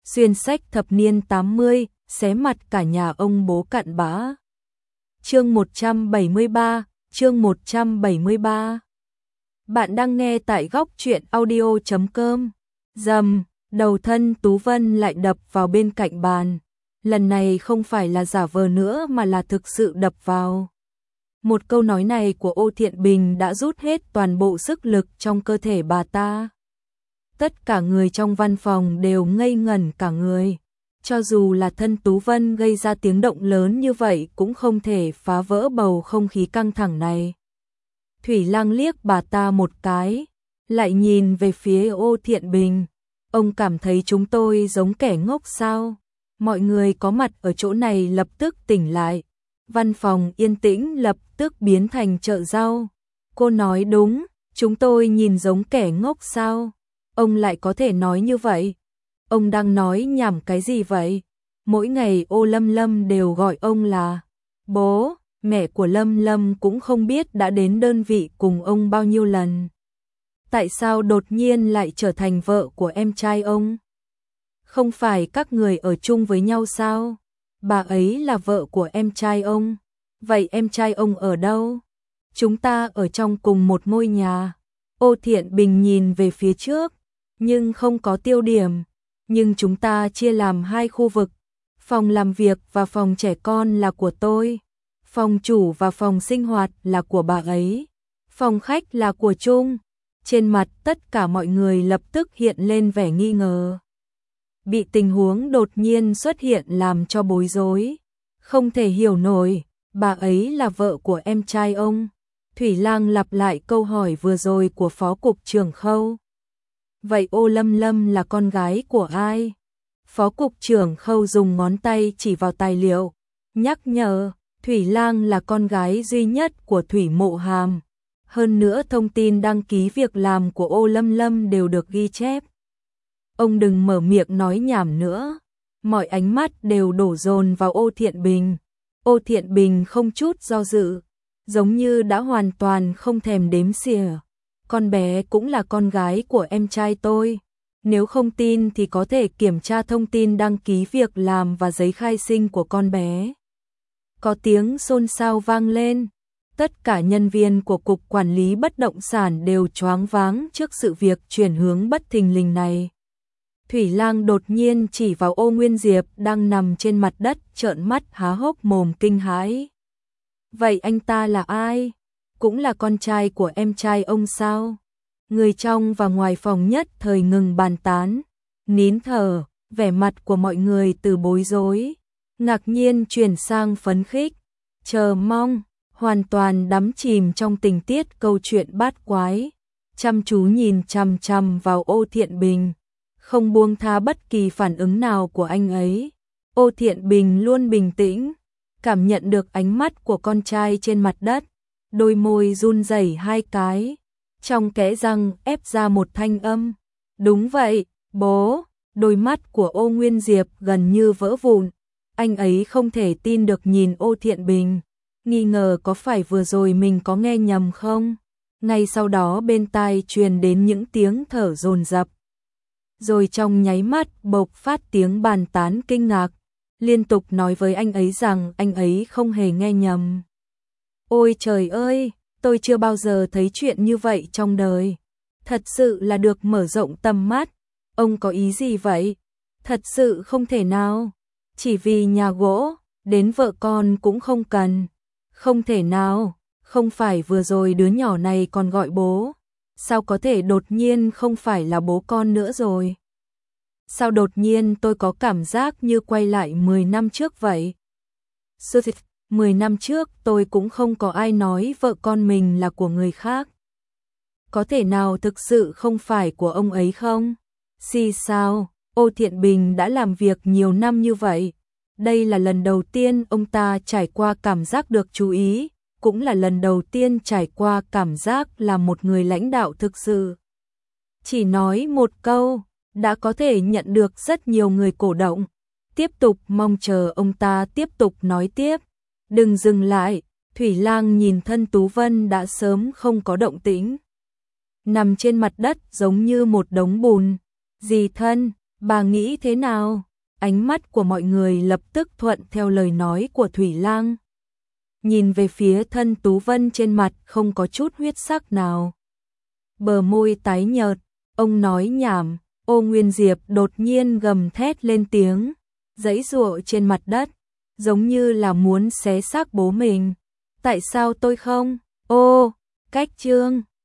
xuyên sách thập niên 80, xé mặt cả nhà ông bố cặn bã. Chương 173, chương 173. Bạn đang nghe tại góc truyện audio.com. Rầm, đầu thân Tú Vân lại đập vào bên cạnh bàn. Lần này không phải là giả vờ nữa mà là thực sự đập vào. Một câu nói này của Ô Thiện Bình đã rút hết toàn bộ sức lực trong cơ thể bà ta. Tất cả người trong văn phòng đều ngây ngẩn cả người. Cho dù là thân Tú Vân gây ra tiếng động lớn như vậy cũng không thể phá vỡ bầu không khí căng thẳng này. Thủy Lang liếc bà ta một cái, lại nhìn về phía Ô Thiện Bình. Ông cảm thấy chúng tôi giống kẻ ngốc sao? Mọi người có mặt ở chỗ này lập tức tỉnh lại. Văn phòng yên tĩnh lập tức biến thành chợ rau. Cô nói đúng, chúng tôi nhìn giống kẻ ngốc sao? Ông lại có thể nói như vậy. Ông đang nói nhảm cái gì vậy? Mỗi ngày Ô Lâm Lâm đều gọi ông là bố, mẹ của Lâm Lâm cũng không biết đã đến đơn vị cùng ông bao nhiêu lần. Tại sao đột nhiên lại trở thành vợ của em trai ông? Không phải các người ở chung với nhau sao? Bà ấy là vợ của em trai ông. Vậy em trai ông ở đâu? Chúng ta ở trong cùng một ngôi nhà. Ô Thiện Bình nhìn về phía trước, nhưng không có tiêu điểm. Nhưng chúng ta chia làm hai khu vực. Phòng làm việc và phòng trẻ con là của tôi. Phòng chủ và phòng sinh hoạt là của bà ấy. Phòng khách là của Trung. Trên mặt tất cả mọi người lập tức hiện lên vẻ nghi ngờ. Bị tình huống đột nhiên xuất hiện làm cho bối rối. Không thể hiểu nổi, bà ấy là vợ của em trai ông. Thủy Lang lặp lại câu hỏi vừa rồi của Phó Cục trưởng Khâu. Vậy Ô Lâm Lâm là con gái của ai? Phó Cục trưởng Khâu dùng ngón tay chỉ vào tài liệu, nhắc nhở, Thủy Lang là con gái duy nhất của Thủy Mộ Hàm. Hơn nữa thông tin đăng ký việc làm của Ô Lâm Lâm đều được ghi chép. Ông đừng mở miệng nói nhảm nữa. Mọi ánh mắt đều đổ dồn vào Ô Thiện Bình. Ô Thiện Bình không chút do dự, giống như đã hoàn toàn không thèm đếm xỉa. Con bé cũng là con gái của em trai tôi. Nếu không tin thì có thể kiểm tra thông tin đăng ký việc làm và giấy khai sinh của con bé. Có tiếng xôn xao vang lên. Tất cả nhân viên của Cục Quản lý Bất động sản đều choáng váng trước sự việc chuyển hướng bất thình lình này. Thủy Lang đột nhiên chỉ vào Ô Nguyên Diệp đang nằm trên mặt đất trợn mắt há hốc mồm kinh hãi. Vậy anh ta là ai? Cũng là con trai của em trai ông sao? Người trong và ngoài phòng nhất thời ngừng bàn tán, nín thở, vẻ mặt của mọi người từ bối rối, ngạc nhiên chuyển sang phấn khích, chờ mong, hoàn toàn đắm chìm trong tình tiết câu chuyện bát quái, chăm chú nhìn chằm chằm vào Ô Thiện Bình, không buông tha bất kỳ phản ứng nào của anh ấy. Ô Thiện Bình luôn bình tĩnh, cảm nhận được ánh mắt của con trai trên mặt đất, đôi môi run rẩy hai cái, trong kẽ răng ép ra một thanh âm. Đúng vậy, bố. Đôi mắt của Ô Nguyên Diệp gần như vỡ vụn, anh ấy không thể tin được nhìn Ô Thiện Bình, nghi ngờ có phải vừa rồi mình có nghe nhầm không. Ngay sau đó bên tai truyền đến những tiếng thở dồn dập. Rồi trong nháy mắt bộc phát tiếng bàn tán kinh ngạc, liên tục nói với anh ấy rằng anh ấy không hề nghe nhầm. Ôi trời ơi, tôi chưa bao giờ thấy chuyện như vậy trong đời. Thật sự là được mở rộng tầm mắt. Ông có ý gì vậy? Thật sự không thể nào. Chỉ vì nhà gỗ, đến vợ con cũng không cần. Không thể nào, không phải vừa rồi đứa nhỏ này còn gọi bố. Sao có thể đột nhiên không phải là bố con nữa rồi? Sao đột nhiên tôi có cảm giác như quay lại 10 năm trước vậy? 10 năm trước tôi cũng không có ai nói vợ con mình là của người khác. Có thể nào thực sự không phải của ông ấy không? Sao? Ô Thiện Bình đã làm việc nhiều năm như vậy. Đây là lần đầu tiên ông ta trải qua cảm giác được chú ý, cũng là lần đầu tiên trải qua cảm giác là một người lãnh đạo thực sự. Chỉ nói một câu, đã có thể nhận được rất nhiều người cổ động. Tiếp tục mong chờ ông ta tiếp tục nói tiếp. Đừng dừng lại, Thủy Lang nhìn thân Tú Vân đã sớm không có động tĩnh. Nằm trên mặt đất giống như một đống bùn. Dì thân, Bà nghĩ thế nào? Ánh mắt của mọi người lập tức thuận theo lời nói của Thủy Lang. Nhìn về phía thân Tú Vân trên mặt không có chút huyết sắc nào. Bờ môi tái nhợt, ông nói nhảm, Ô Nguyên Diệp đột nhiên gầm thét lên tiếng, giãy giụa trên mặt đất, giống như là muốn xé xác bố mình. Tại sao tôi không? Ô, cách Trương